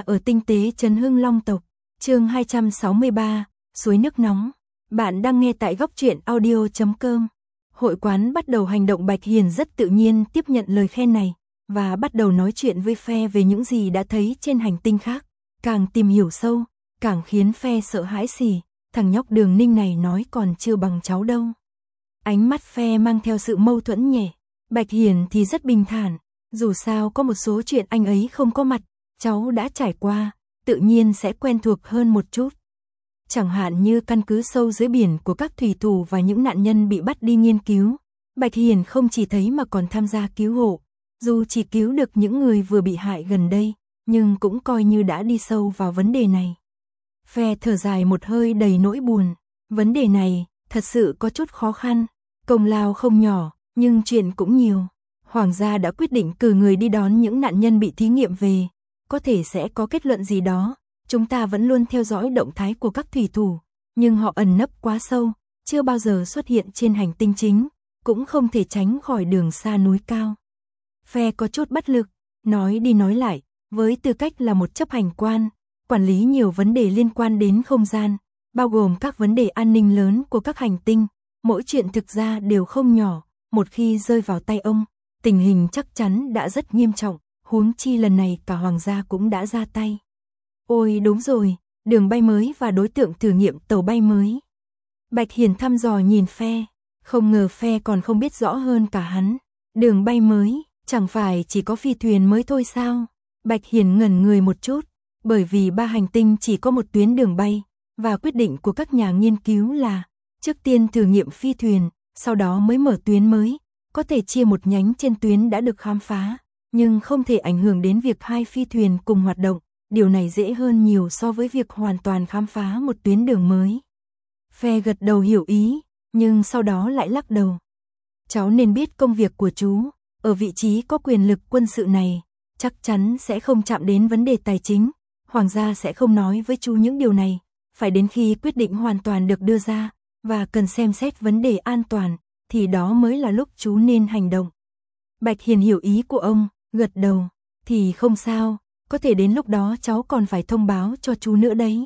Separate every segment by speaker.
Speaker 1: ở tinh tế trấn Hưng Long tộc, chương 263, suối nước nóng. Bạn đang nghe tại góc truyện audio.com. Hội quán bắt đầu hành động. Bạch Hiền rất tự nhiên tiếp nhận lời khen này, và bắt đầu nói chuyện với Phe về những gì đã thấy trên hành tinh khác. Càng tìm hiểu sâu, càng khiến Phe sợ hãi xì, thằng nhóc Đường Ninh này nói còn chưa bằng cháu đâu. Ánh mắt Phe mang theo sự mâu thuẫn nhẹ, Bạch Hiền thì rất bình thản, dù sao có một số chuyện anh ấy không có mặt, cháu đã trải qua, tự nhiên sẽ quen thuộc hơn một chút. Chẳng hạn như căn cứ sâu dưới biển của các thủy thủ và những nạn nhân bị bắt đi nghiên cứu. Bạch Hiền không chỉ thấy mà còn tham gia cứu hộ, dù chỉ cứu được những người vừa bị hại gần đây, nhưng cũng coi như đã đi sâu vào vấn đề này. Phe thở dài một hơi đầy nỗi buồn, vấn đề này thật sự có chút khó khăn, công lao không nhỏ, nhưng chuyện cũng nhiều. Hoàng gia đã quyết định cử người đi đón những nạn nhân bị thí nghiệm về, có thể sẽ có kết luận gì đó. Chúng ta vẫn luôn theo dõi động thái của các thủy thủ, nhưng họ ẩn nấp quá sâu, chưa bao giờ xuất hiện trên hành tinh chính, cũng không thể tránh khỏi đường xa núi cao. Phe có chút bất lực, nói đi nói lại, với tư cách là một chấp hành quan, quản lý nhiều vấn đề liên quan đến không gian, bao gồm các vấn đề an ninh lớn của các hành tinh, mỗi chuyện thực ra đều không nhỏ, một khi rơi vào tay ông, tình hình chắc chắn đã rất nghiêm trọng, huống chi lần này cả Hoàng gia cũng đã ra tay. Ôi đúng rồi, đường bay mới và đối tượng thử nghiệm tàu bay mới. Bạch Hiền thăm dò nhìn Phe, không ngờ Phe còn không biết rõ hơn cả hắn. Đường bay mới, chẳng phải chỉ có phi thuyền mới thôi sao? Bạch Hiền ngẩn người một chút, bởi vì 3 hành tinh chỉ có một tuyến đường bay, và quyết định của các nhà nghiên cứu là trước tiên thử nghiệm phi thuyền, sau đó mới mở tuyến mới, có thể chia một nhánh trên tuyến đã được khám phá, nhưng không thể ảnh hưởng đến việc 2 phi thuyền cùng hoạt động. Điều này dễ hơn nhiều so với việc hoàn toàn khám phá một tuyến đường mới. Phe gật đầu hiểu ý, nhưng sau đó lại lắc đầu. Cháu nên biết công việc của chú, ở vị trí có quyền lực quân sự này, chắc chắn sẽ không chạm đến vấn đề tài chính. Hoàng gia sẽ không nói với chú những điều này, phải đến khi quyết định hoàn toàn được đưa ra, và cần xem xét vấn đề an toàn, thì đó mới là lúc chú nên hành động. Bạch Hiền hiểu ý của ông, gật đầu, thì không sao. Có thể đến lúc đó cháu còn phải thông báo cho chú nữa đấy.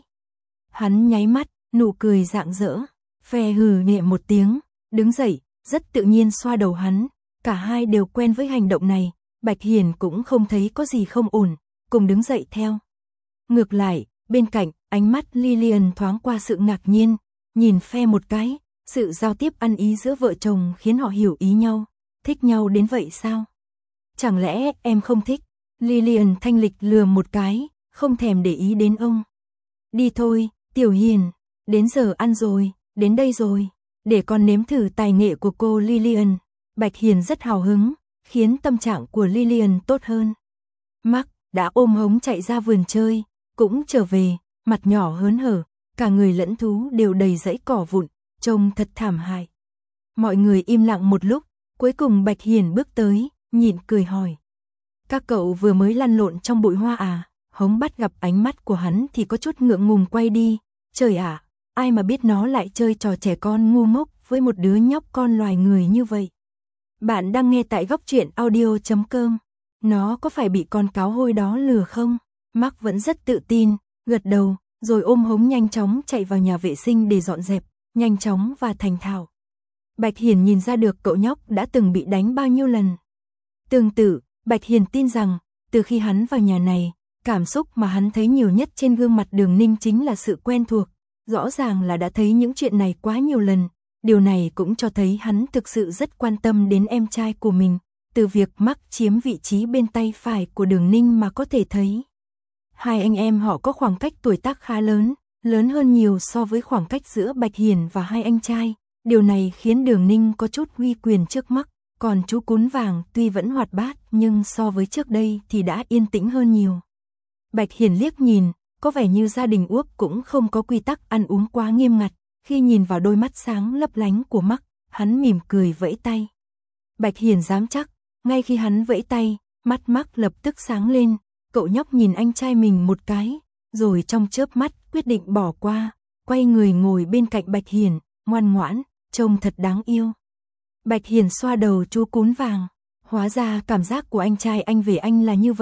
Speaker 1: Hắn nháy mắt, nụ cười rạng rỡ. Phe hừ nhẹ một tiếng, đứng dậy, rất tự nhiên xoa đầu hắn. Cả hai đều quen với hành động này, Bạch Hiền cũng không thấy có gì không ổn, cùng đứng dậy theo. Ngược lại, bên cạnh, ánh mắt Lillian thoáng qua sự ngạc nhiên, nhìn Phe một cái, sự giao tiếp ăn ý giữa vợ chồng khiến họ hiểu ý nhau. Thích nhau đến vậy sao? Chẳng lẽ em không thích? Lillian thanh lịch lừa một cái, không thèm để ý đến ông. Đi thôi, Tiểu Hiền, đến giờ ăn rồi, đến đây rồi, để con nếm thử tài nghệ của cô Lillian. Bạch Hiền rất hào hứng, khiến tâm trạng của Lillian tốt hơn. Mark đã ôm hống chạy ra vườn chơi, cũng trở về, mặt nhỏ hớn hở, cả người lẫn thú đều đầy rẫy cỏ vụn, trông thật thảm hại. Mọi người im lặng một lúc, cuối cùng Bạch Hiền bước tới, nhịn cười hỏi. Các cậu vừa mới lăn lộn trong bụi hoa à? Hống bắt gặp ánh mắt của hắn thì có chút ngượng ngùng quay đi. Trời ạ, ai mà biết nó lại chơi trò trẻ con ngu ngốc với một đứa nhóc con loài người như vậy. Bạn đang nghe tại góc truyện audio.com. Nó có phải bị con cáo hôi đó lừa không? Mark vẫn rất tự tin, gật đầu, rồi ôm hống nhanh chóng chạy vào nhà vệ sinh để dọn dẹp, nhanh chóng và thành thạo. Bạch Hiền nhìn ra được cậu nhóc đã từng bị đánh bao nhiêu lần. Tương tự, Bạch Hiền tin rằng, từ khi hắn vào nhà này, cảm xúc mà hắn thấy nhiều nhất trên gương mặt Đường Ninh chính là sự quen thuộc. Rõ ràng là đã thấy những chuyện này quá nhiều lần. Điều này cũng cho thấy hắn thực sự rất quan tâm đến em trai của mình. Từ việc Mark chiếm vị trí bên tay phải của Đường Ninh mà có thể thấy. Hai anh em họ có khoảng cách tuổi tác khá lớn, lớn hơn nhiều so với khoảng cách giữa Bạch Hiền và hai anh trai. Điều này khiến Đường Ninh có chút uy quyền trước Mark. Còn chú Cún Vàng tuy vẫn hoạt bát nhưng so với trước đây thì đã yên tĩnh hơn nhiều. Bạch Hiền liếc nhìn, có vẻ như gia đình Úc cũng không có quy tắc ăn uống quá nghiêm ngặt. Khi nhìn vào đôi mắt sáng lấp lánh của Mark, hắn mỉm cười vẫy tay. Bạch Hiền dám chắc, ngay khi hắn vẫy tay, mắt Mark lập tức sáng lên. Cậu nhóc nhìn anh trai mình một cái, rồi trong chớp mắt quyết định bỏ qua, quay người ngồi bên cạnh Bạch Hiền, ngoan ngoãn, trông thật đáng yêu. Bạch Hiền xoa đầu chú Cún Vàng, hóa ra cảm giác của anh trai anh về anh là như vậy,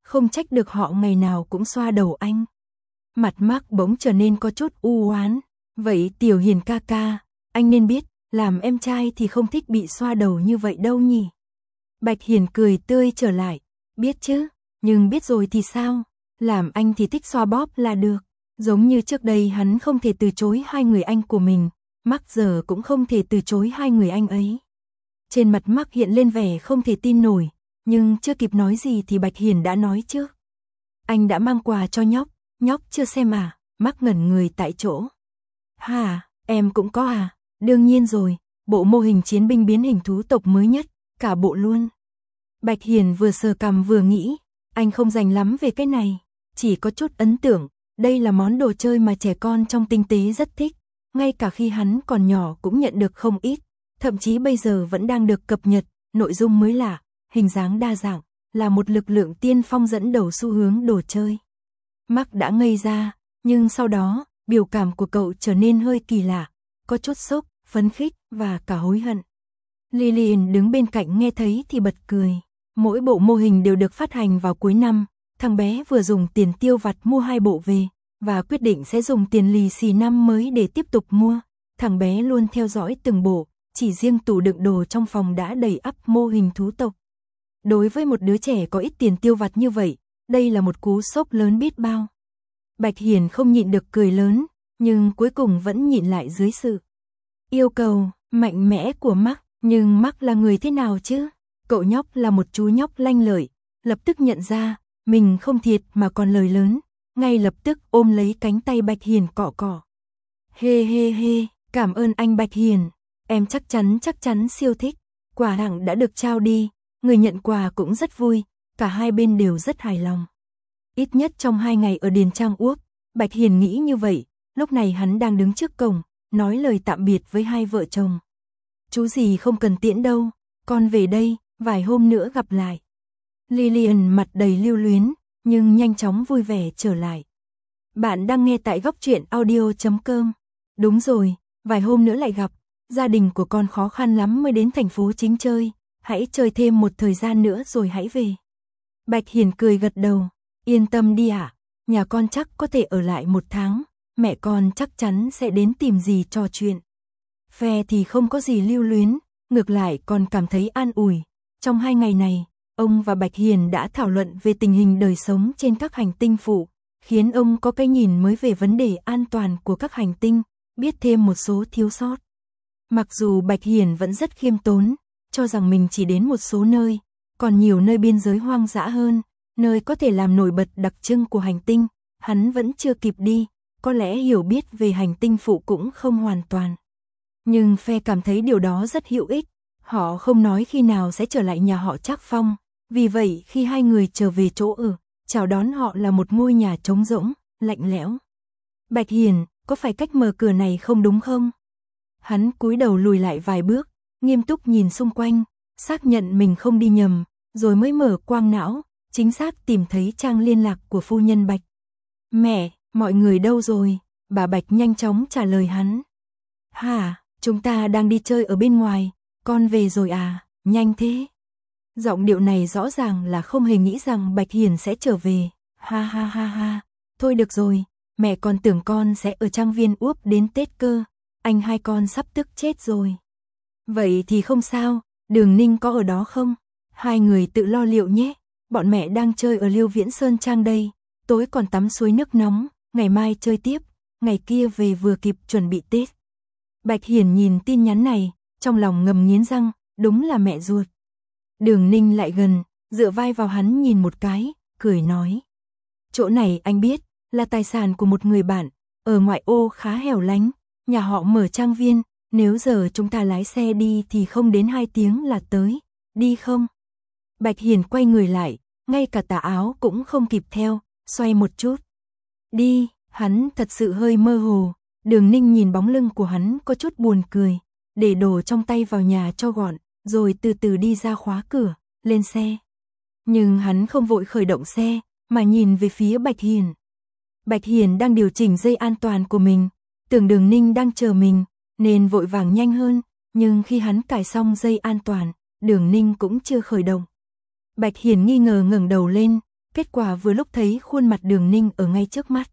Speaker 1: không trách được họ ngày nào cũng xoa đầu anh. Mặt Mark bỗng trở nên có chút u oán. Vậy Tiểu Hiền ca ca, anh nên biết, làm em trai thì không thích bị xoa đầu như vậy đâu nhỉ. Bạch Hiền cười tươi trở lại. Biết chứ, nhưng biết rồi thì sao? Làm anh thì thích xoa bóp là được. Giống như trước đây hắn không thể từ chối hai người anh của mình, Mark giờ cũng không thể từ chối hai người anh ấy. Trên mặt Mark hiện lên vẻ không thể tin nổi, nhưng chưa kịp nói gì thì Bạch Hiền đã nói trước. Anh đã mang quà cho nhóc chưa xem à? Mark ngẩn người tại chỗ. Hả, em cũng có à? Đương nhiên rồi, bộ mô hình chiến binh biến hình thú tộc mới nhất, cả bộ luôn. Bạch Hiền vừa sờ cằm vừa nghĩ, anh không rành lắm về cái này, chỉ có chút ấn tượng, đây là món đồ chơi mà trẻ con trong tinh tế rất thích, ngay cả khi hắn còn nhỏ cũng nhận được không ít, thậm chí bây giờ vẫn đang được cập nhật, nội dung mới lạ, hình dáng đa dạng, là một lực lượng tiên phong dẫn đầu xu hướng đồ chơi. Mark đã ngây ra, nhưng sau đó, biểu cảm của cậu trở nên hơi kỳ lạ, có chút sốc, phấn khích và cả hối hận. Lillian đứng bên cạnh nghe thấy thì bật cười. Mỗi bộ mô hình đều được phát hành vào cuối năm, thằng bé vừa dùng tiền tiêu vặt mua 2 bộ về, và quyết định sẽ dùng tiền lì xì năm mới để tiếp tục mua. Thằng bé luôn theo dõi từng bộ, chỉ riêng tủ đựng đồ trong phòng đã đầy ắp mô hình thú tộc. Đối với một đứa trẻ có ít tiền tiêu vặt như vậy, đây là một cú sốc lớn biết bao. Bạch Hiền không nhịn được cười lớn, nhưng cuối cùng vẫn nhịn lại dưới sự yêu cầu mạnh mẽ của Mark. Nhưng Mark là người thế nào chứ? Cậu nhóc là một chú nhóc lanh lợi, lập tức nhận ra, mình không thiệt mà còn lời lớn, ngay lập tức ôm lấy cánh tay Bạch Hiền cọ cọ. Hê hê hê, cảm ơn anh Bạch Hiền, em chắc chắn siêu thích, quà tặng đã được trao đi, người nhận quà cũng rất vui, cả hai bên đều rất hài lòng. Ít nhất trong 2 ngày ở Điền Trang Uốc, Bạch Hiền nghĩ như vậy, lúc này hắn đang đứng trước cổng, nói lời tạm biệt với hai vợ chồng. Chú gì không cần tiễn đâu, con về đây, vài hôm nữa gặp lại. Lillian mặt đầy lưu luyến, nhưng nhanh chóng vui vẻ trở lại. Bạn đang nghe tại góc truyện audio.com. Đúng rồi, vài hôm nữa lại gặp, gia đình của con khó khăn lắm mới đến thành phố chính chơi, hãy chơi thêm một thời gian nữa rồi hãy về. Bạch Hiền cười gật đầu, yên tâm đi ạ, nhà con chắc có thể ở lại 1 tháng, mẹ con chắc chắn sẽ đến tìm dì trò chuyện. Phe thì không có gì lưu luyến, ngược lại còn cảm thấy an ủi. Trong 2 ngày này, ông và Bạch Hiền đã thảo luận về tình hình đời sống trên các hành tinh phụ, khiến ông có cái nhìn mới về vấn đề an toàn của các hành tinh, biết thêm một số thiếu sót. Mặc dù Bạch Hiền vẫn rất khiêm tốn, cho rằng mình chỉ đến một số nơi, còn nhiều nơi biên giới hoang dã hơn, nơi có thể làm nổi bật đặc trưng của hành tinh, hắn vẫn chưa kịp đi, có lẽ hiểu biết về hành tinh phụ cũng không hoàn toàn. Nhưng phe cảm thấy điều đó rất hữu ích, họ không nói khi nào sẽ trở lại nhà họ Trác Phong, vì vậy khi hai người trở về chỗ ở, chào đón họ là một ngôi nhà trống rỗng, lạnh lẽo. Bạch Hiền, có phải cách mở cửa này không đúng không? Hắn cúi đầu lùi lại vài bước, nghiêm túc nhìn xung quanh, xác nhận mình không đi nhầm, rồi mới mở quang não, chính xác tìm thấy trang liên lạc của phu nhân Bạch. Mẹ, mọi người đâu rồi? Bà Bạch nhanh chóng trả lời hắn. Hả, chúng ta đang đi chơi ở bên ngoài, con về rồi à, nhanh thế. Giọng điệu này rõ ràng là không hề nghĩ rằng Bạch Hiền sẽ trở về. Ha ha ha ha, thôi được rồi, mẹ còn tưởng con sẽ ở trang viên Úp đến Tết cơ, anh hai con sắp tức chết rồi. Vậy thì không sao, Đường Ninh có ở đó không? Hai người tự lo liệu nhé, bọn mẹ đang chơi ở Liêu Viễn Sơn Trang đây, tối còn tắm suối nước nóng, ngày mai chơi tiếp, ngày kia về vừa kịp chuẩn bị Tết. Bạch Hiền nhìn tin nhắn này, trong lòng ngầm nghiến răng, đúng là mẹ ruột. Đường Ninh lại gần, dựa vai vào hắn nhìn một cái, cười nói. Chỗ này anh biết, là tài sản của một người bạn, ở ngoại ô khá hẻo lánh, nhà họ mở trang viên, nếu giờ chúng ta lái xe đi thì không đến 2 tiếng là tới, đi không? Bạch Hiền quay người lại, ngay cả tà áo cũng không kịp theo, xoay một chút. Đi, hắn thật sự hơi mơ hồ, Đường Ninh nhìn bóng lưng của hắn có chút buồn cười, để đồ trong tay vào nhà cho gọn, rồi từ từ đi ra khóa cửa, lên xe. Nhưng hắn không vội khởi động xe, mà nhìn về phía Bạch Hiền. Bạch Hiền đang điều chỉnh dây an toàn của mình, tưởng Đường Ninh đang chờ mình, nên vội vàng nhanh hơn, nhưng khi hắn cài xong dây an toàn, Đường Ninh cũng chưa khởi động. Bạch Hiền nghi ngờ ngẩng đầu lên, kết quả vừa lúc thấy khuôn mặt Đường Ninh ở ngay trước mắt.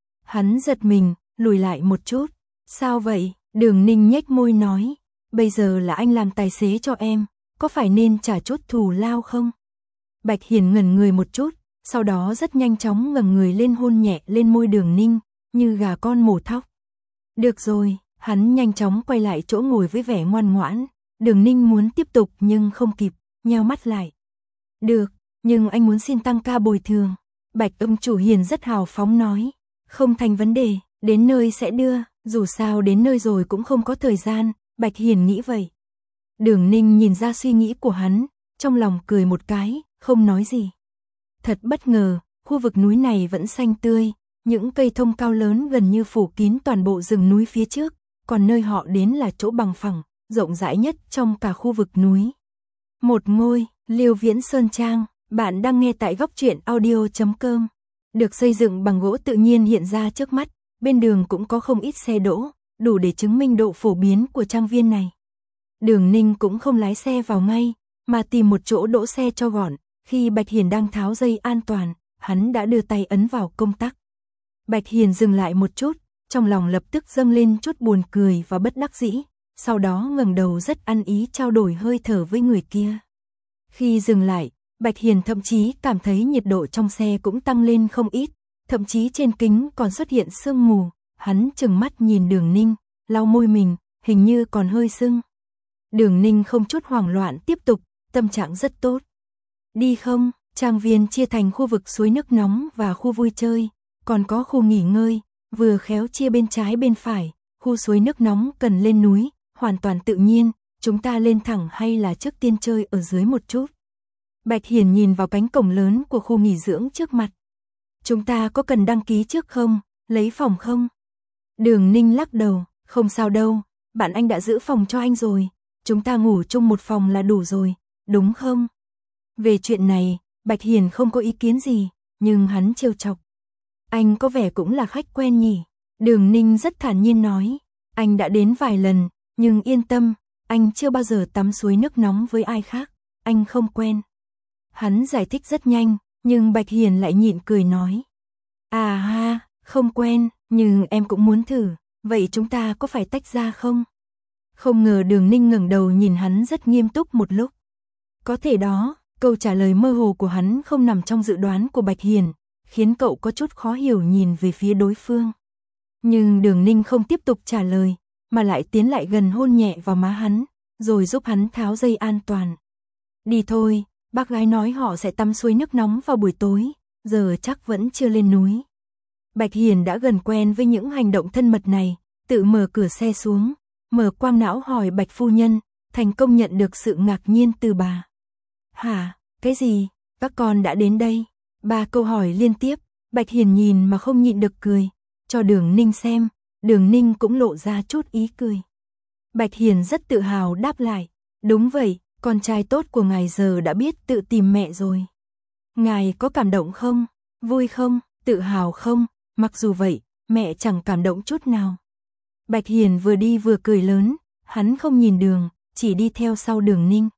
Speaker 1: Hắn giật mình, lùi lại một chút. Sao vậy? Đường Ninh nhếch môi nói, bây giờ là anh làm tài xế cho em, có phải nên trả chút thù lao không? Bạch Hiền ngẩn người một chút, sau đó rất nhanh chóng ngẩng người lên hôn nhẹ lên môi Đường Ninh, như gà con mổ thóc. Được rồi, hắn nhanh chóng quay lại chỗ ngồi với vẻ ngoan ngoãn. Đường Ninh muốn tiếp tục nhưng không kịp, nheo mắt lại. Được, nhưng anh muốn xin tăng ca bồi thường. Bạch ông chủ Hiền rất hào phóng nói. Không thành vấn đề, đến nơi sẽ đưa, dù sao đến nơi rồi cũng không có thời gian, Bạch Hiền nghĩ vậy. Đường Ninh nhìn ra suy nghĩ của hắn, trong lòng cười một cái, không nói gì. Thật bất ngờ, khu vực núi này vẫn xanh tươi, những cây thông cao lớn gần như phủ kín toàn bộ rừng núi phía trước, còn nơi họ đến là chỗ bằng phẳng, rộng rãi nhất trong cả khu vực núi. Một ngôi, Liêu Viễn Sơn Trang, bạn đang nghe tại góc truyện audio.com. Được xây dựng bằng gỗ tự nhiên hiện ra trước mắt, bên đường cũng có không ít xe đỗ, đủ để chứng minh độ phổ biến của trang viên này. Đường Ninh cũng không lái xe vào ngay, mà tìm một chỗ đỗ xe cho gọn, khi Bạch Hiền đang tháo dây an toàn, hắn đã đưa tay ấn vào công tắc. Bạch Hiền dừng lại một chút, trong lòng lập tức dâng lên chút buồn cười và bất đắc dĩ, sau đó ngẩng đầu rất ăn ý trao đổi hơi thở với người kia. Khi dừng lại, Bạch Hiền thậm chí cảm thấy nhiệt độ trong xe cũng tăng lên không ít, thậm chí trên kính còn xuất hiện sương mù, hắn trừng mắt nhìn Đường Ninh, lau môi mình, hình như còn hơi sưng. Đường Ninh không chút hoảng loạn tiếp tục, tâm trạng rất tốt. Đi không, trang viên chia thành khu vực suối nước nóng và khu vui chơi, còn có khu nghỉ ngơi, vừa khéo chia bên trái bên phải, khu suối nước nóng cần lên núi, hoàn toàn tự nhiên, chúng ta lên thẳng hay là trước tiên chơi ở dưới một chút. Bạch Hiền nhìn vào cánh cổng lớn của khu nghỉ dưỡng trước mặt. Chúng ta có cần đăng ký trước không, lấy phòng không? Đường Ninh lắc đầu, không sao đâu, bạn anh đã giữ phòng cho anh rồi, chúng ta ngủ chung một phòng là đủ rồi, đúng không? Về chuyện này, Bạch Hiền không có ý kiến gì, nhưng hắn trêu chọc. Anh có vẻ cũng là khách quen nhỉ? Đường Ninh rất thản nhiên nói, anh đã đến vài lần, nhưng yên tâm, anh chưa bao giờ tắm suối nước nóng với ai khác, anh không quen. Hắn giải thích rất nhanh, nhưng Bạch Hiền lại nhịn cười nói. À ha, không quen, nhưng em cũng muốn thử, vậy chúng ta có phải tách ra không? Không ngờ Đường Ninh ngẩng đầu nhìn hắn rất nghiêm túc một lúc. Có thể đó, câu trả lời mơ hồ của hắn không nằm trong dự đoán của Bạch Hiền, khiến cậu có chút khó hiểu nhìn về phía đối phương. Nhưng Đường Ninh không tiếp tục trả lời, mà lại tiến lại gần hôn nhẹ vào má hắn, rồi giúp hắn tháo dây an toàn. Đi thôi, bác gái nói họ sẽ tắm suối nước nóng vào buổi tối, giờ chắc vẫn chưa lên núi. Bạch Hiền đã gần quen với những hành động thân mật này, tự mở cửa xe xuống, mở quang não hỏi Bạch phu nhân, thành công nhận được sự ngạc nhiên từ bà. Hả, cái gì, các con đã đến đây? 3 câu hỏi liên tiếp, Bạch Hiền nhìn mà không nhịn được cười, cho Đường Ninh xem, Đường Ninh cũng lộ ra chút ý cười. Bạch Hiền rất tự hào đáp lại, đúng vậy, con trai tốt của ngài giờ đã biết tự tìm mẹ rồi. Ngài có cảm động không? Vui không? Tự hào không? Mặc dù vậy, mẹ chẳng cảm động chút nào. Bạch Hiền vừa đi vừa cười lớn, hắn không nhìn đường, chỉ đi theo sau Đường Ninh.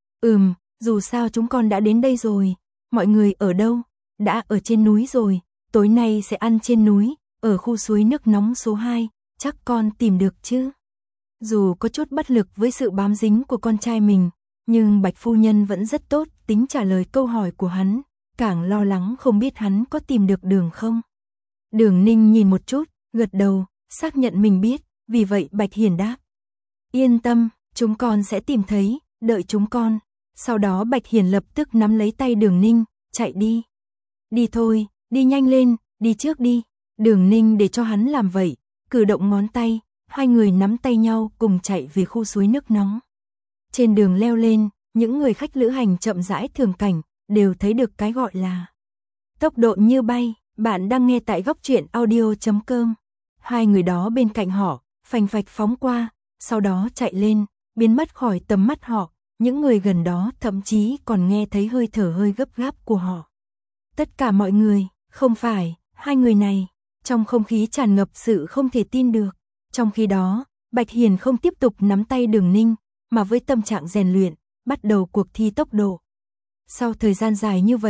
Speaker 1: Dù sao chúng con đã đến đây rồi, mọi người ở đâu? Đã ở trên núi rồi, tối nay sẽ ăn trên núi, ở khu suối nước nóng số 2, chắc con tìm được chứ? Dù có chút bất lực với sự bám dính của con trai mình, nhưng Bạch phu nhân vẫn rất tốt tính trả lời câu hỏi của hắn, càng lo lắng không biết hắn có tìm được đường không. Đường Ninh nhìn một chút, gật đầu, xác nhận mình biết, vì vậy Bạch Hiền đáp. Yên tâm, chúng con sẽ tìm thấy, đợi chúng con. Sau đó Bạch Hiền lập tức nắm lấy tay Đường Ninh, chạy đi. Đi thôi, đi nhanh lên, đi trước đi. Đường Ninh để cho hắn làm vậy, cử động ngón tay, hai người nắm tay nhau cùng chạy về khu suối nước nóng. Trên đường leo lên, những người khách lữ hành chậm rãi thưởng cảnh, đều thấy được cái gọi là tốc độ như bay. Bạn đang nghe tại góc truyện audio.com. Hai người đó bên cạnh họ, phành phạch phóng qua, sau đó chạy lên, biến mất khỏi tầm mắt họ. Những người gần đó thậm chí còn nghe thấy hơi thở hơi gấp gáp của họ. Tất cả mọi người, không phải, hai người này, trong không khí tràn ngập sự không thể tin được. Trong khi đó, Bạch Hiền không tiếp tục nắm tay Đường Ninh, mà với tâm trạng rèn luyện, bắt đầu cuộc thi tốc độ. Sau thời gian dài như vậy,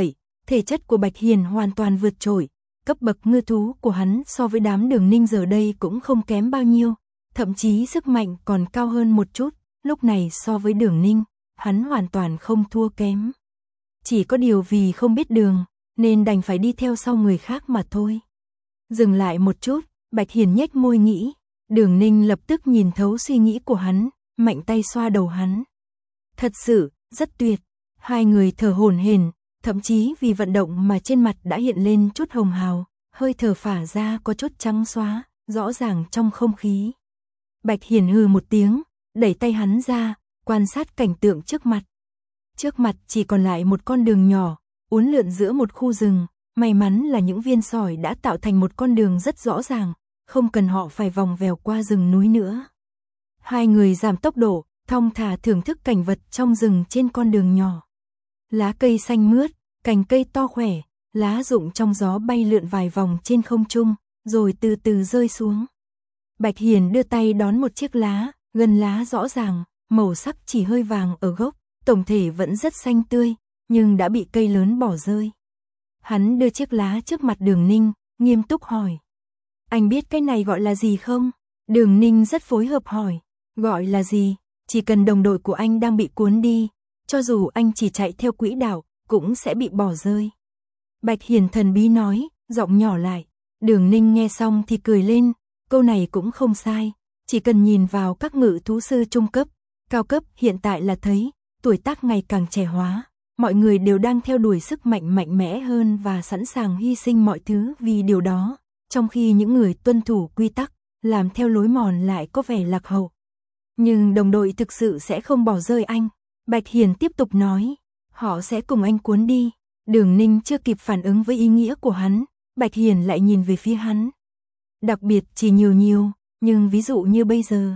Speaker 1: Thể chất của Bạch Hiền hoàn toàn vượt trội, cấp bậc ngư thú của hắn so với đám Đường Ninh giờ đây cũng không kém bao nhiêu, thậm chí sức mạnh còn cao hơn một chút, lúc này so với Đường Ninh, hắn hoàn toàn không thua kém. Chỉ có điều vì không biết đường, nên đành phải đi theo sau người khác mà thôi. Dừng lại một chút, Bạch Hiền nhếch môi nghĩ, Đường Ninh lập tức nhìn thấu suy nghĩ của hắn, mạnh tay xoa đầu hắn. Thật sự, rất tuyệt. Hai người thở hổn hển, thậm chí vì vận động mà trên mặt đã hiện lên chút hồng hào, hơi thở phả ra có chút trắng xóa, rõ ràng trong không khí. Bạch Hiền hừ một tiếng, đẩy tay hắn ra, quan sát cảnh tượng trước mặt. Trước mặt chỉ còn lại một con đường nhỏ, uốn lượn giữa một khu rừng, may mắn là những viên sỏi đã tạo thành một con đường rất rõ ràng, không cần họ phải vòng vèo qua rừng núi nữa. Hai người giảm tốc độ, thong thả thưởng thức cảnh vật trong rừng trên con đường nhỏ. Lá cây xanh mướt, cành cây to khỏe, lá rụng trong gió bay lượn vài vòng trên không trung, rồi từ từ rơi xuống. Bạch Hiền đưa tay đón một chiếc lá, gần lá rõ ràng, màu sắc chỉ hơi vàng ở gốc, tổng thể vẫn rất xanh tươi, nhưng đã bị cây lớn bỏ rơi. Hắn đưa chiếc lá trước mặt Đường Ninh, nghiêm túc hỏi. Anh biết cái này gọi là gì không? Đường Ninh rất phối hợp hỏi. Gọi là gì? Chỉ cần đồng đội của anh đang bị cuốn đi, cho dù anh chỉ chạy theo quỹ đạo, cũng sẽ bị bỏ rơi. Bạch Hiền thần bí nói, giọng nhỏ lại. Đường Ninh nghe xong thì cười lên, câu này cũng không sai. Chỉ cần nhìn vào các ngự thú sư trung cấp, cao cấp hiện tại là thấy, tuổi tác ngày càng trẻ hóa. Mọi người đều đang theo đuổi sức mạnh mạnh mẽ hơn và sẵn sàng hy sinh mọi thứ vì điều đó, trong khi những người tuân thủ quy tắc, làm theo lối mòn lại có vẻ lạc hậu. Nhưng đồng đội thực sự sẽ không bỏ rơi anh. Bạch Hiền tiếp tục nói, họ sẽ cùng anh cuốn đi. Đường Ninh chưa kịp phản ứng với ý nghĩa của hắn, Bạch Hiền lại nhìn về phía hắn. Đặc biệt chỉ nhiều, nhưng ví dụ như bây giờ.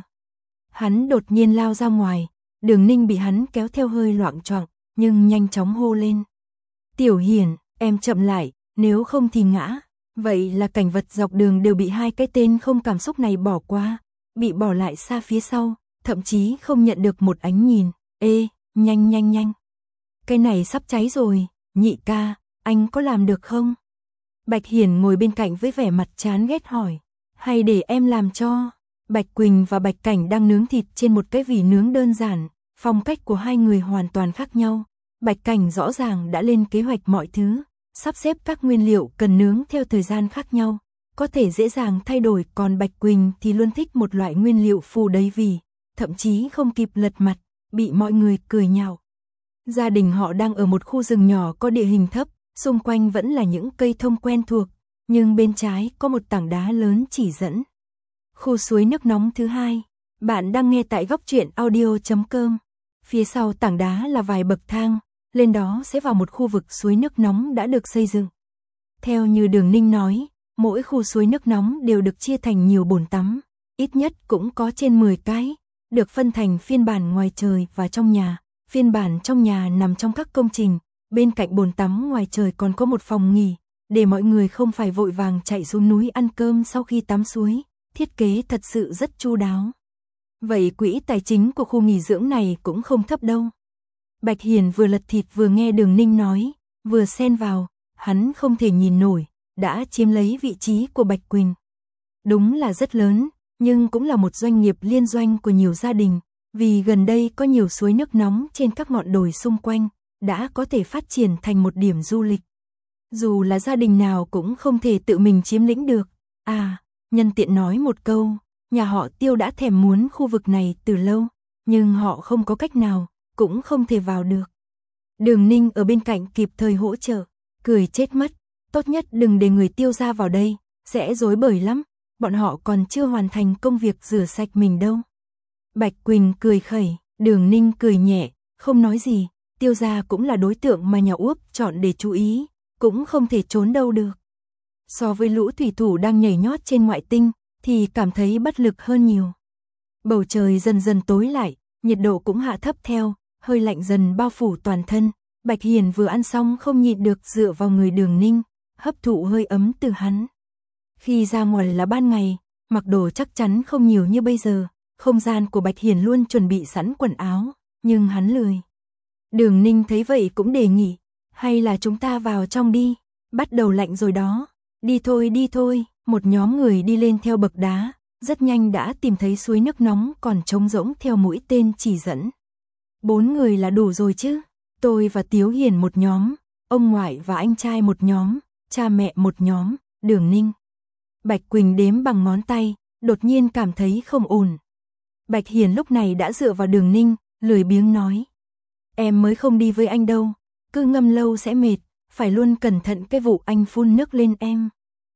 Speaker 1: Hắn đột nhiên lao ra ngoài, Đường Ninh bị hắn kéo theo hơi loạng choạng, nhưng nhanh chóng hô lên. Tiểu Hiền, em chậm lại, nếu không thì ngã. Vậy là cảnh vật dọc đường đều bị hai cái tên không cảm xúc này bỏ qua, bị bỏ lại xa phía sau, thậm chí không nhận được một ánh nhìn. Ê, nhanh. Cái này sắp cháy rồi, nhị ca, anh có làm được không? Bạch Hiền ngồi bên cạnh với vẻ mặt chán ghét hỏi. Hay để em làm cho? Bạch Quỳnh và Bạch Cảnh đang nướng thịt trên một cái vỉ nướng đơn giản, phong cách của hai người hoàn toàn khác nhau. Bạch Cảnh rõ ràng đã lên kế hoạch mọi thứ, sắp xếp các nguyên liệu cần nướng theo thời gian khác nhau, có thể dễ dàng thay đổi, còn Bạch Quỳnh thì luôn thích một loại nguyên liệu phù đầy vỉ, thậm chí không kịp lật mặt, bị mọi người cười nhạo. Gia đình họ đang ở một khu rừng nhỏ có địa hình thấp, xung quanh vẫn là những cây thông quen thuộc, nhưng bên trái có một tảng đá lớn chỉ dẫn. Khu suối nước nóng thứ hai, bạn đang nghe tại góc truyện audio.com. Phía sau tảng đá là vài bậc thang, lên đó sẽ vào một khu vực suối nước nóng đã được xây dựng. Theo như Đường Ninh nói, mỗi khu suối nước nóng đều được chia thành nhiều bồn tắm, ít nhất cũng có trên 10 cái, được phân thành phiên bản ngoài trời và trong nhà. Phiên bản trong nhà nằm trong các công trình, bên cạnh bồn tắm ngoài trời còn có một phòng nghỉ, để mọi người không phải vội vàng chạy xuống núi ăn cơm sau khi tắm suối, thiết kế thật sự rất chu đáo. Vậy quỹ tài chính của khu nghỉ dưỡng này cũng không thấp đâu. Bạch Hiền vừa lật thịt vừa nghe Đường Ninh nói, vừa xen vào, hắn không thể nhìn nổi, đã chiếm lấy vị trí của Bạch Quỳnh. Đúng là rất lớn, nhưng cũng là một doanh nghiệp liên doanh của nhiều gia đình, vì gần đây có nhiều suối nước nóng trên các ngọn đồi xung quanh, đã có thể phát triển thành một điểm du lịch. Dù là gia đình nào cũng không thể tự mình chiếm lĩnh được. À, nhân tiện nói một câu, nhà họ Tiêu đã thèm muốn khu vực này từ lâu, nhưng họ không có cách nào, cũng không thể vào được. Đường Ninh ở bên cạnh kịp thời hỗ trợ, cười chết mất, tốt nhất đừng để người Tiêu gia vào đây, sẽ rối bời lắm, bọn họ còn chưa hoàn thành công việc rửa sạch mình đâu. Bạch Quỳnh cười khẩy, Đường Ninh cười nhẹ, không nói gì, Tiêu gia cũng là đối tượng mà nhà Úc chọn để chú ý, cũng không thể trốn đâu được. So với lũ thủy thủ đang nhảy nhót trên ngoại tinh, thì cảm thấy bất lực hơn nhiều. Bầu trời dần dần tối lại, nhiệt độ cũng hạ thấp theo, hơi lạnh dần bao phủ toàn thân. Bạch Hiền vừa ăn xong không nhịn được dựa vào người Đường Ninh, hấp thụ hơi ấm từ hắn. Khi ra ngoài là ban ngày, mặc đồ chắc chắn không nhiều như bây giờ, không gian của Bạch Hiền luôn chuẩn bị sẵn quần áo, nhưng hắn lười. Đường Ninh thấy vậy cũng đề nghị, Hay là chúng ta vào trong đi, bắt đầu lạnh rồi đó. Đi thôi, một nhóm người đi lên theo bậc đá, rất nhanh đã tìm thấy suối nước nóng còn trống rỗng theo mũi tên chỉ dẫn. 4 người là đủ rồi chứ, tôi và Tiếu Hiền một nhóm, ông ngoại và anh trai một nhóm, cha mẹ một nhóm, Đường Ninh. Bạch Quỳnh đếm bằng ngón tay, đột nhiên cảm thấy không ổn. Bạch Hiền lúc này đã dựa vào Đường Ninh, lười biếng nói. Em mới không đi với anh đâu, cứ ngâm lâu sẽ mệt, phải luôn cẩn thận cái vụ anh phun nước lên em.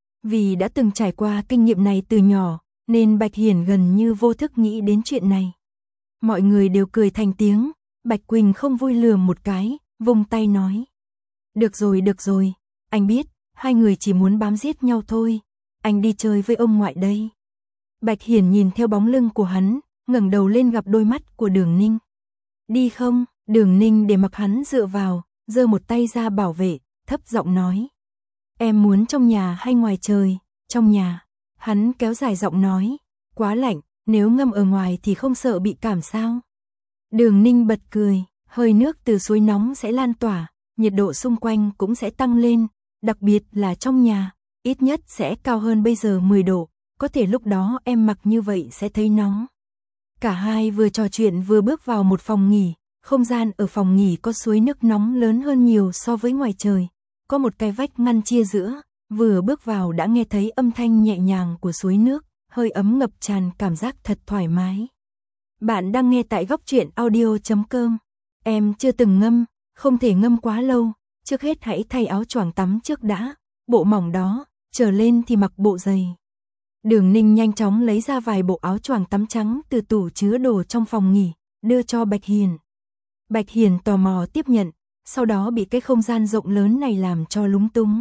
Speaker 1: Vì đã từng trải qua kinh nghiệm này từ nhỏ, nên Bạch Hiền gần như vô thức nghĩ đến chuyện này. Mọi người đều cười thành tiếng, Bạch Quỳnh không vui lườm một cái, vung tay nói. Được rồi, anh biết, hai người chỉ muốn bám giết nhau thôi, anh đi chơi với ông ngoại đây. Bạch Hiền nhìn theo bóng lưng của hắn, ngẩng đầu lên gặp đôi mắt của Đường Ninh. Đi không? Đường Ninh để mặc hắn dựa vào, giơ một tay ra bảo vệ, thấp giọng nói. Em muốn trong nhà hay ngoài trời? Trong nhà. Hắn kéo dài giọng nói. Quá lạnh, nếu ngâm ở ngoài thì không sợ bị cảm sao? Đường Ninh bật cười, hơi nước từ suối nóng sẽ lan tỏa, nhiệt độ xung quanh cũng sẽ tăng lên, đặc biệt là trong nhà, ít nhất sẽ cao hơn bây giờ 10 độ, có thể lúc đó em mặc như vậy sẽ thấy nóng. Cả hai vừa trò chuyện vừa bước vào một phòng nghỉ, không gian ở phòng nghỉ có suối nước nóng lớn hơn nhiều so với ngoài trời, có một cái vách ngăn chia giữa, vừa bước vào đã nghe thấy âm thanh nhẹ nhàng của suối nước, hơi ấm ngập tràn cảm giác thật thoải mái. Bạn đang nghe tại góc truyện audio.com. Em chưa từng ngâm, không thể ngâm quá lâu, trước hết hãy thay áo choàng tắm trước đã, bộ mỏng đó, trở lên thì mặc bộ dày. Đường Ninh nhanh chóng lấy ra vài bộ áo choàng tắm trắng từ tủ chứa đồ trong phòng nghỉ, đưa cho Bạch Hiền. Bạch Hiền tò mò tiếp nhận, sau đó bị cái không gian rộng lớn này làm cho lúng túng.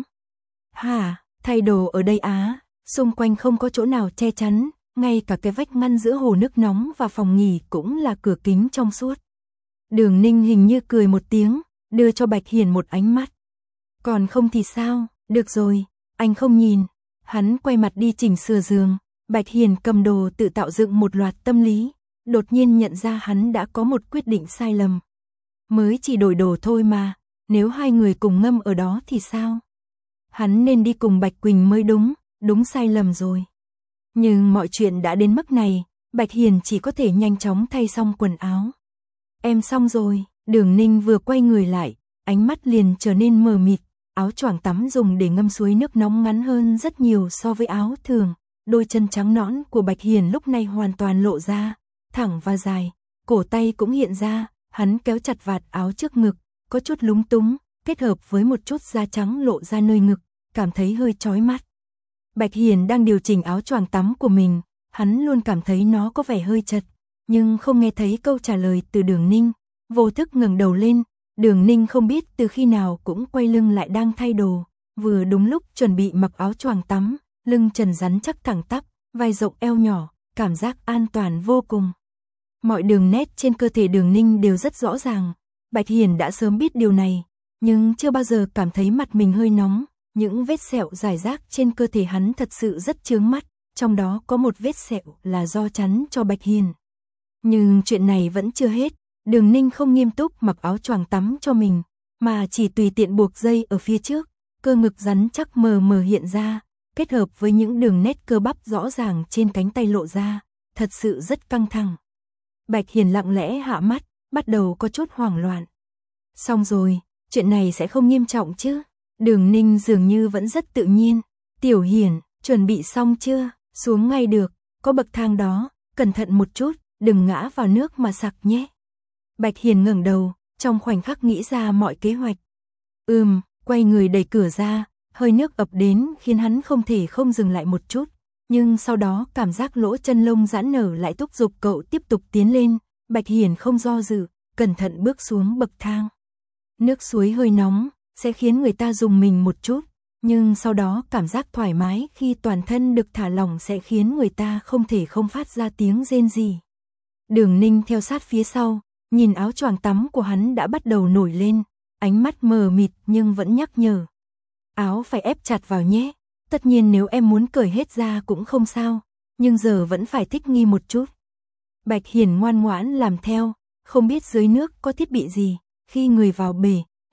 Speaker 1: Hả, thay đồ ở đây á? Xung quanh không có chỗ nào che chắn, ngay cả cái vách ngăn giữa hồ nước nóng và phòng nghỉ cũng là cửa kính trong suốt. Đường Ninh hình như cười một tiếng, đưa cho Bạch Hiền một ánh mắt. Còn không thì sao, được rồi, anh không nhìn. Hắn quay mặt đi chỉnh sửa giường, Bạch Hiền cầm đồ tự tạo dựng một loạt tâm lý, đột nhiên nhận ra hắn đã có một quyết định sai lầm. Mới chỉ đổi đồ thôi mà, nếu hai người cùng ngâm ở đó thì sao? Hắn nên đi cùng Bạch Quỳnh mới đúng sai lầm rồi. Nhưng mọi chuyện đã đến mức này, Bạch Hiền chỉ có thể nhanh chóng thay xong quần áo. Em xong rồi, Đường Ninh vừa quay người lại, ánh mắt liền trở nên mờ mịt, áo choàng tắm dùng để ngâm suối nước nóng ngắn hơn rất nhiều so với áo thường. Đôi chân trắng nõn của Bạch Hiền lúc này hoàn toàn lộ ra, thẳng và dài, cổ tay cũng hiện ra, hắn kéo chặt vạt áo trước ngực, có chút lúng túng, kết hợp với một chút da trắng lộ ra nơi ngực, cảm thấy hơi chói mắt. Bạch Hiền đang điều chỉnh áo choàng tắm của mình, hắn luôn cảm thấy nó có vẻ hơi chật, nhưng không nghe thấy câu trả lời từ Đường Ninh, vô thức ngẩng đầu lên, Đường Ninh không biết từ khi nào cũng quay lưng lại đang thay đồ, vừa đúng lúc chuẩn bị mặc áo choàng tắm, lưng trần rắn chắc thẳng tắp, vai rộng eo nhỏ, cảm giác an toàn vô cùng. Mọi đường nét trên cơ thể Đường Ninh đều rất rõ ràng, Bạch Hiền đã sớm biết điều này, nhưng chưa bao giờ cảm thấy mặt mình hơi nóng, những vết sẹo rải rác trên cơ thể hắn thật sự rất chướng mắt, trong đó có một vết sẹo là do chắn cho Bạch Hiền. Nhưng chuyện này vẫn chưa hết, Đường Ninh không nghiêm túc mặc áo choàng tắm cho mình, mà chỉ tùy tiện buộc dây ở phía trước, cơ ngực rắn chắc mờ mờ hiện ra, kết hợp với những đường nét cơ bắp rõ ràng trên cánh tay lộ ra, thật sự rất căng thẳng. Bạch Hiền lặng lẽ hạ mắt, bắt đầu có chút hoảng loạn. Xong rồi, chuyện này sẽ không nghiêm trọng chứ? Đường Ninh dường như vẫn rất tự nhiên. Tiểu Hiền, chuẩn bị xong chưa? Xuống ngay được, có bậc thang đó, cẩn thận một chút, đừng ngã vào nước mà sặc nhé. Bạch Hiền ngẩng đầu, trong khoảnh khắc nghĩ ra mọi kế hoạch. Quay người đẩy cửa ra, hơi nước ập đến khiến hắn không thể không dừng lại một chút. Nhưng sau đó cảm giác lỗ chân lông giãn nở lại thúc giục cậu tiếp tục tiến lên. Bạch Hiền không do dự, cẩn thận bước xuống bậc thang. Nước suối hơi nóng, sẽ khiến người ta rùng mình một chút. Nhưng sau đó cảm giác thoải mái khi toàn thân được thả lỏng sẽ khiến người ta không thể không phát ra tiếng rên rỉ. Đường Ninh theo sát phía sau, nhìn áo choàng tắm của hắn đã bắt đầu nổi lên, ánh mắt mờ mịt nhưng vẫn nhắc nhở. Áo phải ép chặt vào nhé, tất nhiên nếu em muốn cởi hết ra cũng không sao, nhưng giờ vẫn phải thích nghi một chút. Bạch Hiền ngoan ngoãn làm theo, không biết dưới nước có thiết bị gì, khi người vào bể,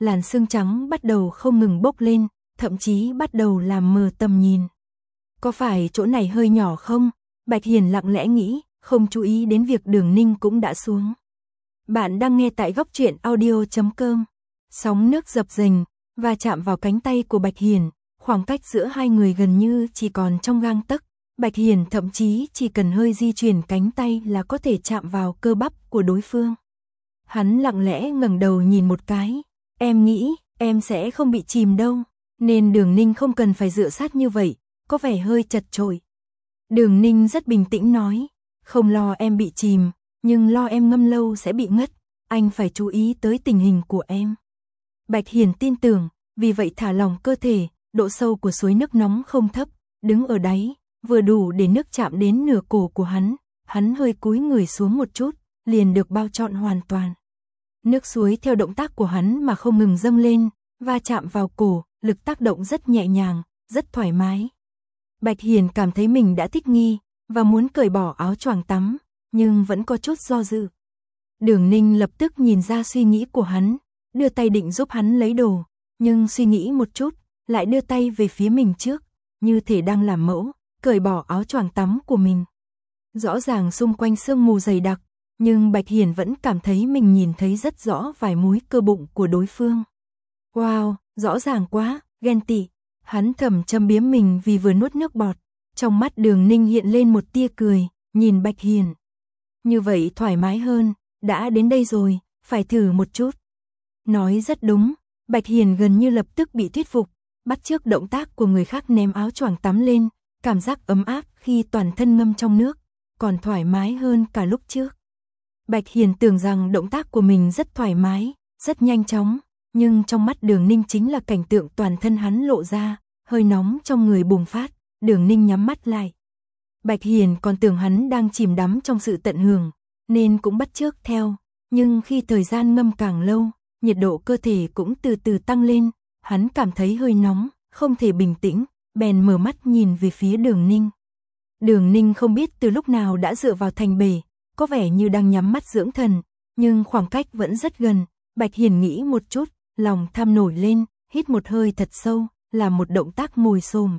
Speaker 1: làn sương trắng bắt đầu không ngừng bốc lên, thậm chí bắt đầu làm mờ tầm nhìn. Có phải chỗ này hơi nhỏ không? Bạch Hiền lặng lẽ nghĩ, không chú ý đến việc Đường Ninh cũng đã xuống. Bạn đang nghe tại góc truyện audio.com. Sóng nước dập dềnh và chạm vào cánh tay của Bạch Hiền, khoảng cách giữa hai người gần như chỉ còn trong gang tấc. Bạch Hiền thậm chí chỉ cần hơi di chuyển cánh tay là có thể chạm vào cơ bắp của đối phương. Hắn lặng lẽ ngẩng đầu nhìn một cái, em nghĩ em sẽ không bị chìm đâu, nên Đường Ninh không cần phải dựa sát như vậy, có vẻ hơi chật chội. Đường Ninh rất bình tĩnh nói, không lo em bị chìm, nhưng lo em ngâm lâu sẽ bị ngất, anh phải chú ý tới tình hình của em. Bạch Hiền tin tưởng, vì vậy thả lỏng cơ thể, độ sâu của suối nước nóng không thấp, đứng ở đáy, vừa đủ để nước chạm đến nửa cổ của hắn hơi cúi người xuống một chút, liền được bao trọn hoàn toàn. Nước suối theo động tác của hắn mà không ngừng dâng lên, va chạm vào cổ, lực tác động rất nhẹ nhàng, rất thoải mái. Bạch Hiền cảm thấy mình đã thích nghi, và muốn cởi bỏ áo choàng tắm, nhưng vẫn có chút do dự. Đường Ninh lập tức nhìn ra suy nghĩ của hắn, đưa tay định giúp hắn lấy đồ, nhưng suy nghĩ một chút, lại đưa tay về phía mình trước, như thể đang làm mẫu, cởi bỏ áo choàng tắm của mình. Rõ ràng xung quanh sương mù dày đặc, nhưng Bạch Hiền vẫn cảm thấy mình nhìn thấy rất rõ vài múi cơ bụng của đối phương. Wow, rõ ràng quá, ghen tị. Hắn thầm châm biếm mình vì vừa nuốt nước bọt. Trong mắt Đường Ninh hiện lên một tia cười, nhìn Bạch Hiền. Như vậy thoải mái hơn, đã đến đây rồi, phải thử một chút. Nói rất đúng, Bạch Hiền gần như lập tức bị thuyết phục, bắt chước động tác của người khác ném áo choàng tắm lên, cảm giác ấm áp khi toàn thân ngâm trong nước, còn thoải mái hơn cả lúc trước. Bạch Hiền tưởng rằng động tác của mình rất thoải mái, rất nhanh chóng, nhưng trong mắt Đường Ninh chính là cảnh tượng toàn thân hắn lộ ra, hơi nóng trong người bùng phát, Đường Ninh nhắm mắt lại. Bạch Hiền còn tưởng hắn đang chìm đắm trong sự tận hưởng, nên cũng bắt chước theo, nhưng khi thời gian ngâm càng lâu, nhiệt độ cơ thể cũng từ từ tăng lên, hắn cảm thấy hơi nóng, không thể bình tĩnh, bèn mở mắt nhìn về phía Đường Ninh. Đường Ninh không biết từ lúc nào đã dựa vào thành bể, có vẻ như đang nhắm mắt dưỡng thần, nhưng khoảng cách vẫn rất gần. Bạch Hiền nghĩ một chút, lòng tham nổi lên, hít một hơi thật sâu, làm một động tác ngồi xổm.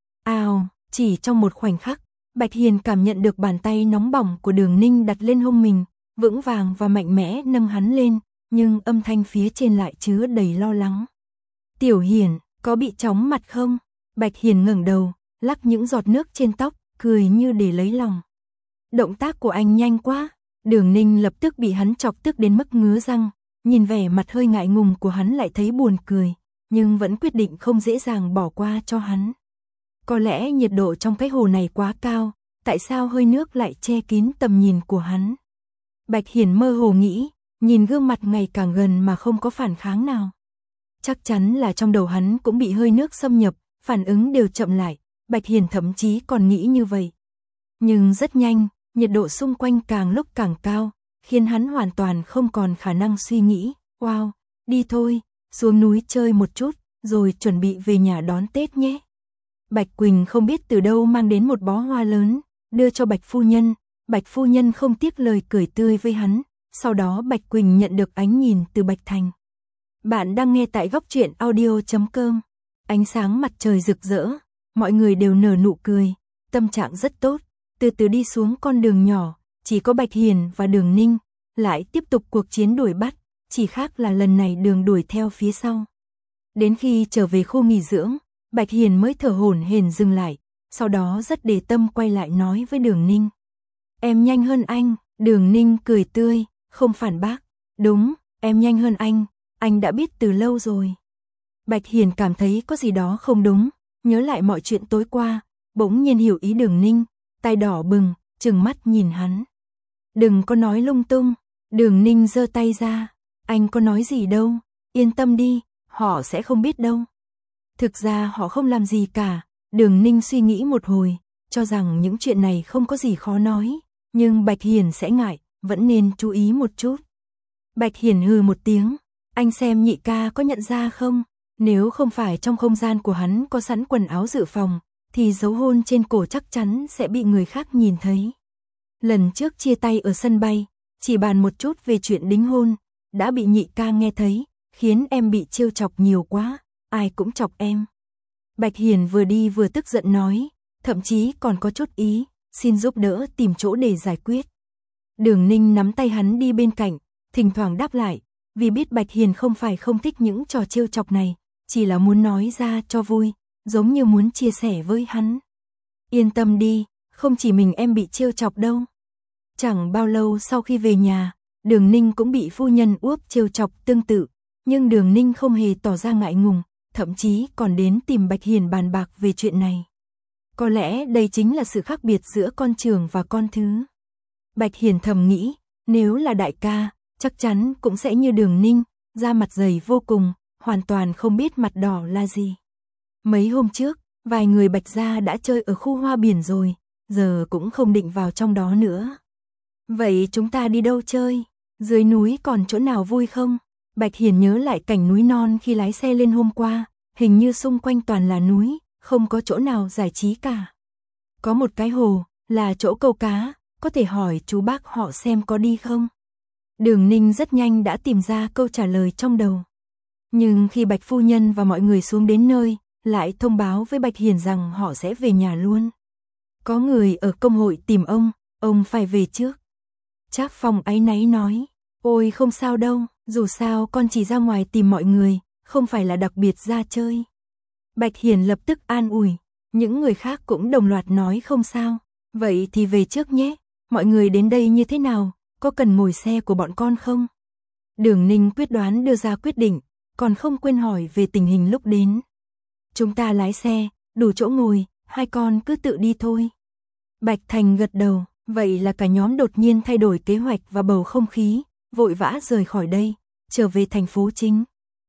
Speaker 1: Ào, chỉ trong một khoảnh khắc, Bạch Hiền cảm nhận được bàn tay nóng bỏng của Đường Ninh đặt lên hông mình, vững vàng và mạnh mẽ nâng hắn lên, nhưng âm thanh phía trên lại chứa đầy lo lắng. Tiểu Hiền, có bị chóng mặt không? Bạch Hiền ngẩng đầu, lắc những giọt nước trên tóc, cười như để lấy lòng. Động tác của anh nhanh quá. Đường Ninh lập tức bị hắn chọc tức đến mức ngứa răng, nhìn vẻ mặt hơi ngại ngùng của hắn lại thấy buồn cười, nhưng vẫn quyết định không dễ dàng bỏ qua cho hắn. Có lẽ nhiệt độ trong cái hồ này quá cao, tại sao hơi nước lại che kín tầm nhìn của hắn? Bạch Hiền mơ hồ nghĩ, nhìn gương mặt ngày càng gần mà không có phản kháng nào. Chắc chắn là trong đầu hắn cũng bị hơi nước xâm nhập, phản ứng đều chậm lại, Bạch Hiền thậm chí còn nghĩ như vậy. Nhưng rất nhanh, nhiệt độ xung quanh càng lúc càng cao, khiến hắn hoàn toàn không còn khả năng suy nghĩ. Wow, đi thôi, xuống núi chơi một chút, rồi chuẩn bị về nhà đón Tết nhé. Bạch Quỳnh không biết từ đâu mang đến một bó hoa lớn, đưa cho Bạch phu nhân. Bạch phu nhân không tiếc lời cười tươi với hắn, sau đó Bạch Quỳnh nhận được ánh nhìn từ Bạch Thành. Bạn đang nghe tại góc truyện audio.com. Ánh sáng mặt trời rực rỡ, mọi người đều nở nụ cười, tâm trạng rất tốt. Từ từ đi xuống con đường nhỏ, chỉ có Bạch Hiền và Đường Ninh, lại tiếp tục cuộc chiến đuổi bắt, chỉ khác là lần này Đường đuổi theo phía sau. Đến khi trở về khu nghỉ dưỡng, Bạch Hiền mới thở hổn hển dừng lại, sau đó rất để tâm quay lại nói với Đường Ninh. Em nhanh hơn anh. Đường Ninh cười tươi, không phản bác. Đúng, em nhanh hơn anh đã biết từ lâu rồi. Bạch Hiền cảm thấy có gì đó không đúng, nhớ lại mọi chuyện tối qua, bỗng nhiên hiểu ý Đường Ninh, tay đỏ bừng, trừng mắt nhìn hắn. Đừng có nói lung tung. Đường Ninh giơ tay ra, anh có nói gì đâu, yên tâm đi, họ sẽ không biết đâu. Thực ra họ không làm gì cả. Đường Ninh suy nghĩ một hồi, cho rằng những chuyện này không có gì khó nói, nhưng Bạch Hiền sẽ ngại, vẫn nên chú ý một chút. Bạch Hiền hừ một tiếng, anh xem nhị ca có nhận ra không? Nếu không phải trong không gian của hắn có sẵn quần áo dự phòng, thì dấu hôn trên cổ chắc chắn sẽ bị người khác nhìn thấy. Lần trước chia tay ở sân bay, chỉ bàn một chút về chuyện đính hôn, đã bị nhị ca nghe thấy, khiến em bị trêu chọc nhiều quá, ai cũng chọc em. Bạch Hiền vừa đi vừa tức giận nói, thậm chí còn có chút ý, xin giúp đỡ tìm chỗ để giải quyết. Đường Ninh nắm tay hắn đi bên cạnh, thỉnh thoảng đáp lại, vì biết Bạch Hiền không phải không thích những trò trêu chọc này, chỉ là muốn nói ra cho vui, giống như muốn chia sẻ với hắn. Yên tâm đi, không chỉ mình em bị trêu chọc đâu. Chẳng bao lâu sau khi về nhà, Đường Ninh cũng bị phu nhân Uốc trêu chọc tương tự, nhưng Đường Ninh không hề tỏ ra ngại ngùng, thậm chí còn đến tìm Bạch Hiền bàn bạc về chuyện này. Có lẽ đây chính là sự khác biệt giữa con trưởng và con thứ. Bạch Hiền thầm nghĩ, nếu là đại ca, chắc chắn cũng sẽ như Đường Ninh, da mặt dày vô cùng, hoàn toàn không biết mặt đỏ là gì. Mấy hôm trước, vài người Bạch gia đã chơi ở khu hoa biển rồi, giờ cũng không định vào trong đó nữa. Vậy chúng ta đi đâu chơi? Dưới núi còn chỗ nào vui không? Bạch Hiền nhớ lại cảnh núi non khi lái xe lên hôm qua, hình như xung quanh toàn là núi, không có chỗ nào giải trí cả. Có một cái hồ, là chỗ câu cá, có thể hỏi chú bác họ xem có đi không? Đường Ninh rất nhanh đã tìm ra câu trả lời trong đầu. Nhưng khi Bạch phu nhân và mọi người xuống đến nơi, lại thông báo với Bạch Hiền rằng họ sẽ về nhà luôn. Có người ở công hội tìm ông phải về trước. Trác Phong áy náy nói, ôi không sao đâu, dù sao con chỉ ra ngoài tìm mọi người, không phải là đặc biệt ra chơi. Bạch Hiền lập tức an ủi, những người khác cũng đồng loạt nói không sao, vậy thì về trước nhé, mọi người đến đây như thế nào, có cần ngồi xe của bọn con không? Đường Ninh quyết đoán đưa ra quyết định, còn không quên hỏi về tình hình lúc đến. Chúng ta lái xe, đủ chỗ ngồi, hai con cứ tự đi thôi. Bạch Thành gật đầu, vậy là cả nhóm đột nhiên thay đổi kế hoạch và bầu không khí, vội vã rời khỏi đây, trở về thành phố chính.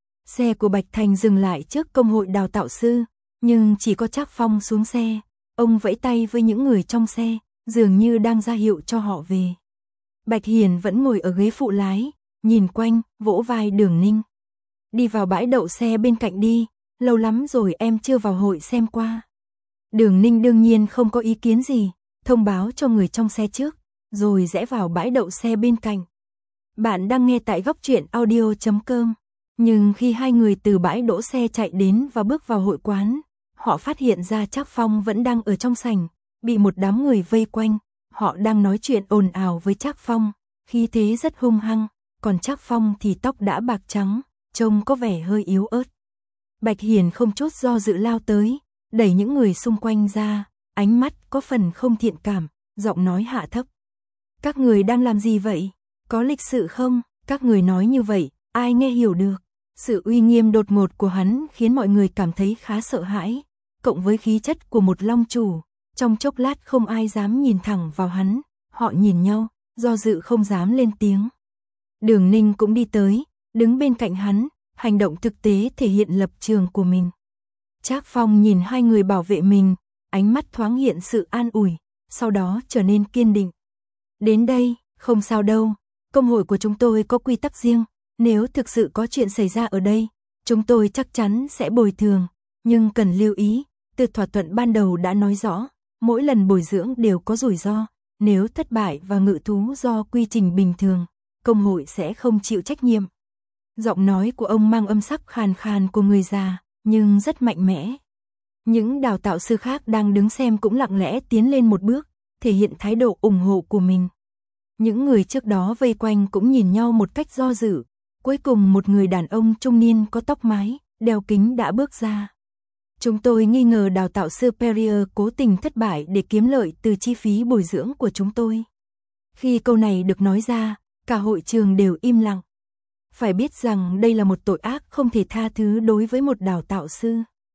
Speaker 1: Xe của Bạch Thành dừng lại trước công hội đào tạo sư, nhưng chỉ có Trác Phong xuống xe, ông vẫy tay với những người trong xe, dường như đang ra hiệu cho họ về. Bạch Hiền vẫn ngồi ở ghế phụ lái, nhìn quanh, vỗ vai Đường Ninh. Đi vào bãi đậu xe bên cạnh đi, lâu lắm rồi em chưa vào hội xem qua. Đường Ninh đương nhiên không có ý kiến gì, thông báo cho người trong xe trước, rồi rẽ vào bãi đậu xe bên cạnh. Bạn đang nghe tại Góc Truyện Audio.com. Nhưng khi hai người từ bãi đỗ xe chạy đến và bước vào hội quán, họ phát hiện ra Trác Phong vẫn đang ở trong sảnh, bị một đám người vây quanh. Họ đang nói chuyện ồn ào với Trác Phong, khí thế rất hung hăng, còn Trác Phong thì tóc đã bạc trắng, trông có vẻ hơi yếu ớt. Bạch Hiền không chút do dự lao tới, đẩy những người xung quanh ra, ánh mắt có phần không thiện cảm, giọng nói hạ thấp. Các người đang làm gì vậy? Có lịch sự không? Các người nói như vậy, ai nghe hiểu được? Sự uy nghiêm đột ngột của hắn khiến mọi người cảm thấy khá sợ hãi, cộng với khí chất của một long chủ, trong chốc lát không ai dám nhìn thẳng vào hắn, họ nhìn nhau, do dự không dám lên tiếng. Đường Ninh cũng đi tới, đứng bên cạnh hắn, hành động thực tế thể hiện lập trường của mình. Trác Phong nhìn hai người bảo vệ mình, ánh mắt thoáng hiện sự an ủi, sau đó trở nên kiên định. Đến đây, không sao đâu, công hội của chúng tôi có quy tắc riêng, nếu thực sự có chuyện xảy ra ở đây, chúng tôi chắc chắn sẽ bồi thường, nhưng cần lưu ý, từ thỏa thuận ban đầu đã nói rõ, mỗi lần bồi dưỡng đều có rủi ro, nếu thất bại và ngự thú do quy trình bình thường, công hội sẽ không chịu trách nhiệm. Giọng nói của ông mang âm sắc khàn khàn của người già, nhưng rất mạnh mẽ. Những đào tạo sư khác đang đứng xem cũng lặng lẽ tiến lên một bước, thể hiện thái độ ủng hộ của mình. Những người trước đó vây quanh cũng nhìn nhau một cách do dự. Cuối cùng một người đàn ông trung niên có tóc mái, đeo kính đã bước ra. Chúng tôi nghi ngờ đào tạo sư Perrier cố tình thất bại để kiếm lợi từ chi phí bồi dưỡng của chúng tôi. Khi câu này được nói ra, cả hội trường đều im lặng. Phải biết rằng đây là một tội ác không thể tha thứ đối với một đào tạo sư.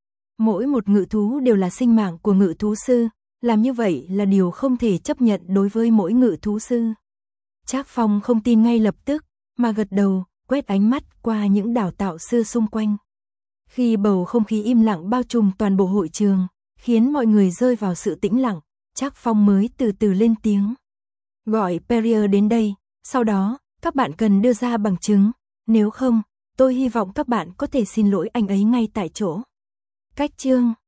Speaker 1: Mỗi một ngự thú đều là sinh mạng của ngự thú sư, làm như vậy là điều không thể chấp nhận đối với mỗi ngự thú sư. Trác Phong không tin ngay lập tức, mà gật đầu, quét ánh mắt qua những đào tạo sư xung quanh. Khi bầu không khí im lặng bao trùm toàn bộ hội trường, khiến mọi người rơi vào sự tĩnh lặng, Trác Phong mới từ từ lên tiếng. Gọi Perrier đến đây, sau đó, các bạn cần đưa ra bằng chứng, nếu không, tôi hy vọng các bạn có thể xin lỗi anh ấy ngay tại chỗ. Cách chương